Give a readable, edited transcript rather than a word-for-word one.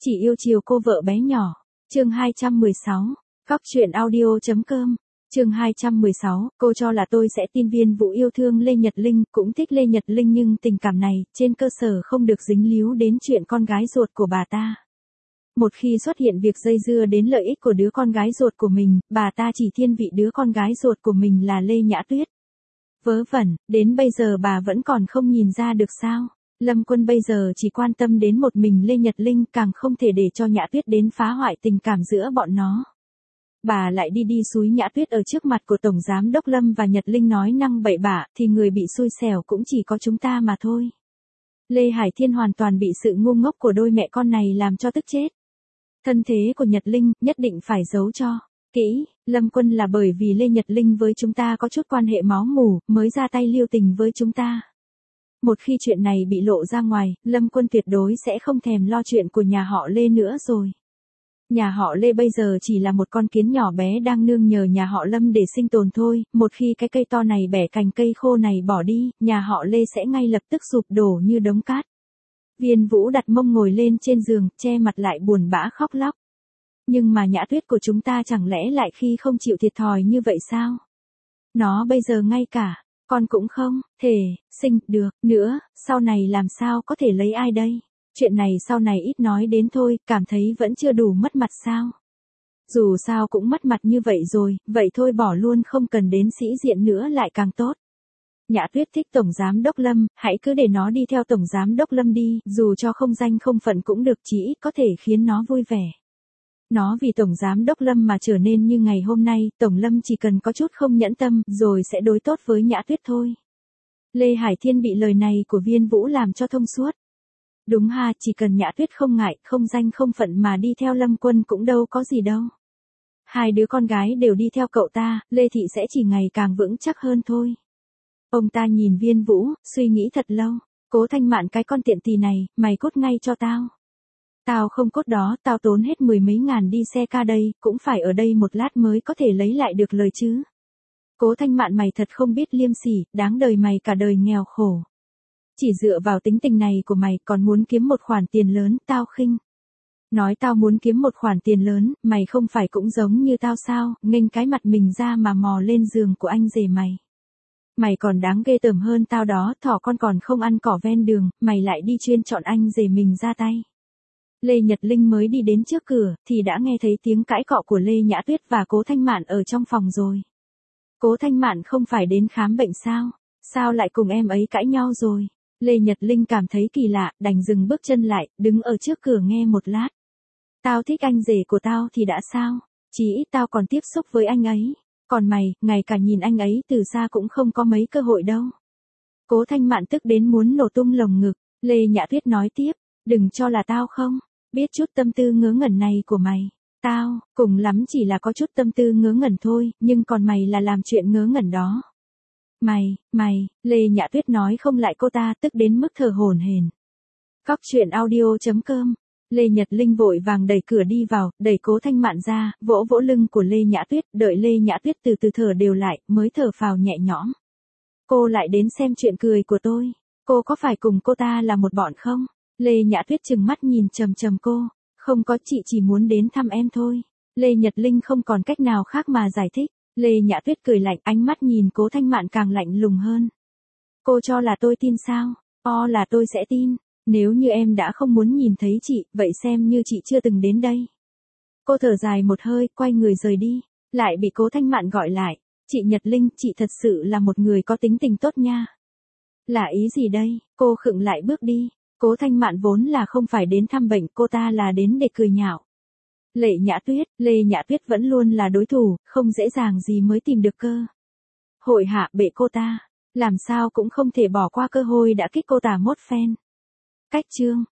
Chỉ yêu chiều cô vợ bé nhỏ. Chương 216. Cóc truyện audio.com. Chương 216, cô cho là tôi sẽ tin Viên Vũ yêu thương Lê Nhật Linh, cũng thích Lê Nhật Linh, nhưng tình cảm này, trên cơ sở không được dính líu đến chuyện con gái ruột của bà ta. Một khi xuất hiện việc dây dưa đến lợi ích của đứa con gái ruột của mình, bà ta chỉ thiên vị đứa con gái ruột của mình là Lê Nhã Tuyết. Vớ vẩn, đến bây giờ bà vẫn còn không nhìn ra được sao? Lâm Quân bây giờ chỉ quan tâm đến một mình Lê Nhật Linh, càng không thể để cho Nhã Tuyết đến phá hoại tình cảm giữa bọn nó. Bà lại đi xúi Nhã Tuyết ở trước mặt của Tổng Giám Đốc Lâm và Nhật Linh nói năng bậy bạ, thì người bị xui xẻo cũng chỉ có chúng ta mà thôi. Lê Hải Thiên hoàn toàn bị sự ngu ngốc của đôi mẹ con này làm cho tức chết. Thân thế của Nhật Linh, nhất định phải giấu cho kỹ. Lâm Quân là bởi vì Lê Nhật Linh với chúng ta có chút quan hệ máu mủ, mới ra tay liêu tình với chúng ta. Một khi chuyện này bị lộ ra ngoài, Lâm Quân tuyệt đối sẽ không thèm lo chuyện của nhà họ Lê nữa rồi. Nhà họ Lê bây giờ chỉ là một con kiến nhỏ bé đang nương nhờ nhà họ Lâm để sinh tồn thôi, một khi cái cây to này bẻ cành cây khô này bỏ đi, nhà họ Lê sẽ ngay lập tức sụp đổ như đống cát. Viên Vũ đặt mông ngồi lên trên giường, che mặt lại buồn bã khóc lóc. Nhưng mà Nhã Tuyết của chúng ta chẳng lẽ lại khi không chịu thiệt thòi như vậy sao? Nó bây giờ ngay cả con cũng không thể sinh được nữa, sau này làm sao có thể lấy ai đây? Chuyện này sau này ít nói đến thôi, cảm thấy vẫn chưa đủ mất mặt sao? Dù sao cũng mất mặt như vậy rồi, vậy thôi bỏ luôn, không cần đến sĩ diện nữa lại càng tốt. Nhã Tuyết thích Tổng Giám Đốc Lâm, hãy cứ để nó đi theo Tổng Giám Đốc Lâm đi, dù cho không danh không phận cũng được, chỉ ít có thể khiến nó vui vẻ. Nó vì Tổng Giám Đốc Lâm mà trở nên như ngày hôm nay, Tổng Lâm chỉ cần có chút không nhẫn tâm, rồi sẽ đối tốt với Nhã Tuyết thôi. Lê Hải Thiên bị lời này của Viên Vũ làm cho thông suốt. Đúng ha, chỉ cần Nhã Tuyết không ngại, không danh không phận mà đi theo Lâm Quân cũng đâu có gì đâu. Hai đứa con gái đều đi theo cậu ta, Lê Thị sẽ chỉ ngày càng vững chắc hơn thôi. Ông ta nhìn Viên Vũ, suy nghĩ thật lâu. Cố Thanh Mạn, cái con tiện tỳ này, mày cút ngay cho tao. Tao không cốt đó, tao tốn hết 10 mấy ngàn đi xe ca đây, cũng phải ở đây một lát mới có thể lấy lại được lời chứ. Cố Thanh Mạn, mày thật không biết liêm sỉ, đáng đời mày cả đời nghèo khổ. Chỉ dựa vào tính tình này của mày còn muốn kiếm một khoản tiền lớn, tao khinh. Nói tao muốn kiếm một khoản tiền lớn, mày không phải cũng giống như tao sao, nghênh cái mặt mình ra mà mò lên giường của anh rể mày. Mày còn đáng ghê tởm hơn tao đó, thỏ con còn không ăn cỏ ven đường, mày lại đi chuyên chọn anh rể mình ra tay. Lê Nhật Linh mới đi đến trước cửa, thì đã nghe thấy tiếng cãi cọ của Lê Nhã Tuyết và Cố Thanh Mạn ở trong phòng rồi. Cố Thanh Mạn không phải đến khám bệnh sao? Sao lại cùng em ấy cãi nhau rồi? Lê Nhật Linh cảm thấy kỳ lạ, đành dừng bước chân lại, đứng ở trước cửa nghe một lát. Tao thích anh rể của tao thì đã sao? Chí ít tao còn tiếp xúc với anh ấy. Còn mày, ngay cả nhìn anh ấy từ xa cũng không có mấy cơ hội đâu. Cố Thanh Mạn tức đến muốn nổ tung lồng ngực. Lê Nhã Tuyết nói tiếp, đừng cho là tao không biết chút tâm tư ngớ ngẩn này của mày. Tao, cùng lắm chỉ là có chút tâm tư ngớ ngẩn thôi, nhưng còn mày là làm chuyện ngớ ngẩn đó. Mày, Lê Nhã Tuyết nói không lại cô ta, tức đến mức thở hổn hển. Cóc truyện audio.com. Lê Nhật Linh vội vàng đẩy cửa đi vào, đẩy Cố Thanh Mạn ra, vỗ vỗ lưng của Lê Nhã Tuyết, đợi Lê Nhã Tuyết từ từ thở đều lại, mới thở phào nhẹ nhõm. Cô lại đến xem chuyện cười của tôi. Cô có phải cùng cô ta là một bọn không? Lê Nhã Tuyết trừng mắt nhìn chằm chằm cô. Không có, chị chỉ muốn đến thăm em thôi. Lê Nhật Linh không còn cách nào khác mà giải thích. Lê Nhã Tuyết cười lạnh, ánh mắt nhìn Cố Thanh Mạn càng lạnh lùng hơn. Cô cho là tôi tin sao? Là tôi sẽ tin. Nếu như em đã không muốn nhìn thấy chị, vậy xem như chị chưa từng đến đây. Cô thở dài một hơi, quay người rời đi. Lại bị Cố Thanh Mạn gọi lại. Chị Nhật Linh, chị thật sự là một người có tính tình tốt nha. Là ý gì đây? Cô khựng lại bước đi. Cố Thanh Mạn vốn là không phải đến thăm bệnh, cô ta là đến để cười nhạo. Lê Nhã Tuyết vẫn luôn là đối thủ, không dễ dàng gì mới tìm được cơ hội hạ bệ cô ta. Làm sao cũng không thể bỏ qua cơ hội đã kích cô ta một phen. Cách chương